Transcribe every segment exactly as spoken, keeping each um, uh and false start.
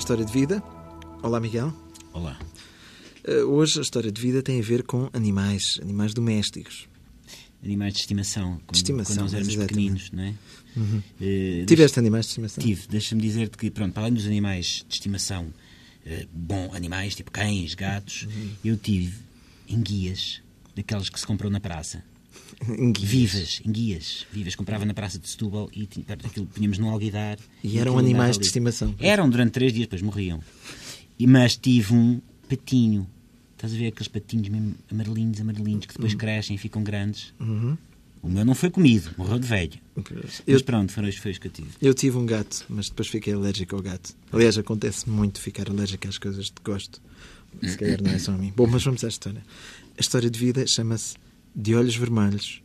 História de Vida. Olá, Miguel. Olá. Uh, hoje a História de Vida tem a ver com animais, animais domésticos. Animais de estimação, como, de estimação, quando nós éramos exatamente. pequeninos, não é? Uhum. Uh, Tiveste deixa... animais de estimação? Tive. Deixa-me dizer-te que, pronto, para além dos animais de estimação, uh, bom, animais tipo cães, gatos, uhum. eu tive enguias, daquelas que se comprou na praça. Enguias. Vivas, enguias, vivas. Comprava na praça de Setúbal e aquilo punhamos num alguidar. E, e eram animais de estimação? Eram durante três dias, depois morriam. E, mas tive um patinho. Estás a ver aqueles patinhos mesmo amarelinhos, amarelinhos, que depois uhum. crescem e ficam grandes. Uhum. O meu não foi comido, morreu de velho. Eu, mas pronto, foram os feios que eu tive. Eu tive um gato, mas depois fiquei alérgico ao gato. Aliás, acontece muito ficar alérgico às coisas de gosto. Se calhar não é só a mim. Bom, mas vamos à história. A história de vida chama-se De Olhos Vermelhos.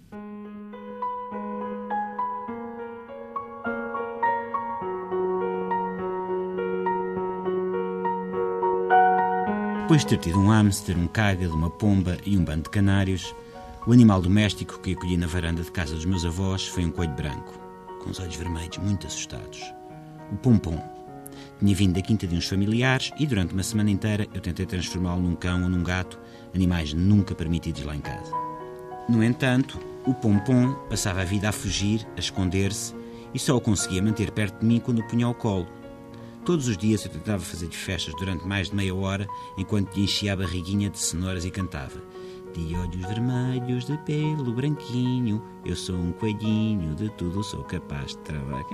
Depois de ter tido um hámster, um cágado, uma pomba e um bando de canários, o animal doméstico que acolhi na varanda de casa dos meus avós foi um coelho branco, com os olhos vermelhos muito assustados. O Pompom. Tinha vindo da quinta de uns familiares e durante uma semana inteira eu tentei transformá-lo num cão ou num gato, animais nunca permitidos lá em casa. No entanto, o Pompom passava a vida a fugir, a esconder-se e só o conseguia manter perto de mim quando o punha ao colo. Todos os dias eu tentava fazer-lhe festas durante mais de meia hora enquanto lhe enchia a barriguinha de cenouras e cantava: de olhos vermelhos, de pelo branquinho, eu sou um coelhinho, de tudo sou capaz de trabalhar.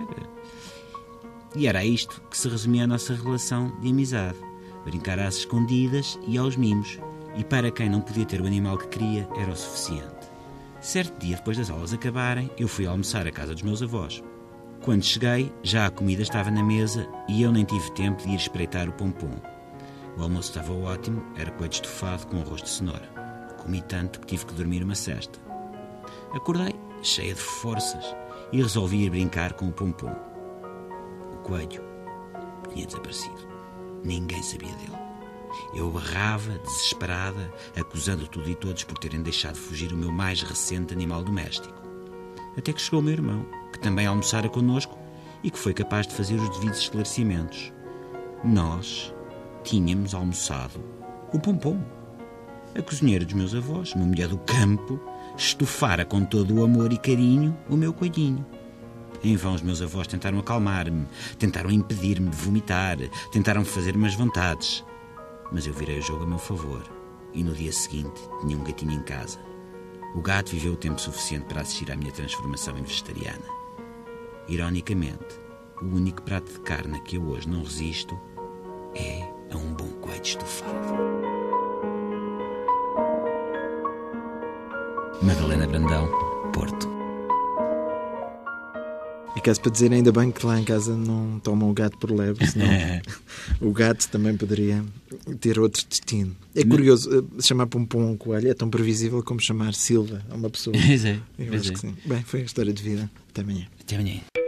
E era a isto que se resumia a nossa relação de amizade: brincar às escondidas e aos mimos. E para quem não podia ter o animal que queria, era o suficiente. Certo dia, depois das aulas acabarem, eu fui almoçar à casa dos meus avós. Quando cheguei, já a comida estava na mesa e eu nem tive tempo de ir espreitar o Pompom. O almoço estava ótimo, era coelho estufado com arroz de cenoura. Comi tanto que tive que dormir uma sesta. Acordei, cheia de forças, e resolvi ir brincar com o Pompom. O coelho tinha desaparecido. Ninguém sabia dele. Eu berrava, desesperada, acusando tudo e todos por terem deixado fugir o meu mais recente animal doméstico. Até que chegou o meu irmão, que também almoçara connosco e que foi capaz de fazer os devidos esclarecimentos. Nós tínhamos almoçado o Pompom. A cozinheira dos meus avós, uma mulher do campo, estufara com todo o amor e carinho o meu coelhinho. Em vão os meus avós tentaram acalmar-me, tentaram impedir-me de vomitar, tentaram fazer umas vontades. Mas eu virei o jogo a meu favor e no dia seguinte tinha um gatinho em casa. O gato viveu o tempo suficiente para assistir à minha transformação em vegetariana. Ironicamente, o único prato de carne a que eu hoje não resisto é a um bom coelho estufado. Madalena Brandão, Porto. E caso para dizer, ainda bem que lá em casa não tomam o gato por leve, senão o gato também poderia ter outro destino. É curioso, chamar Pompom um coelho é tão previsível como chamar Silva a uma pessoa. Pois é, Eu pois acho é. que sim. Bem, foi a história de vida. Até amanhã. Até amanhã.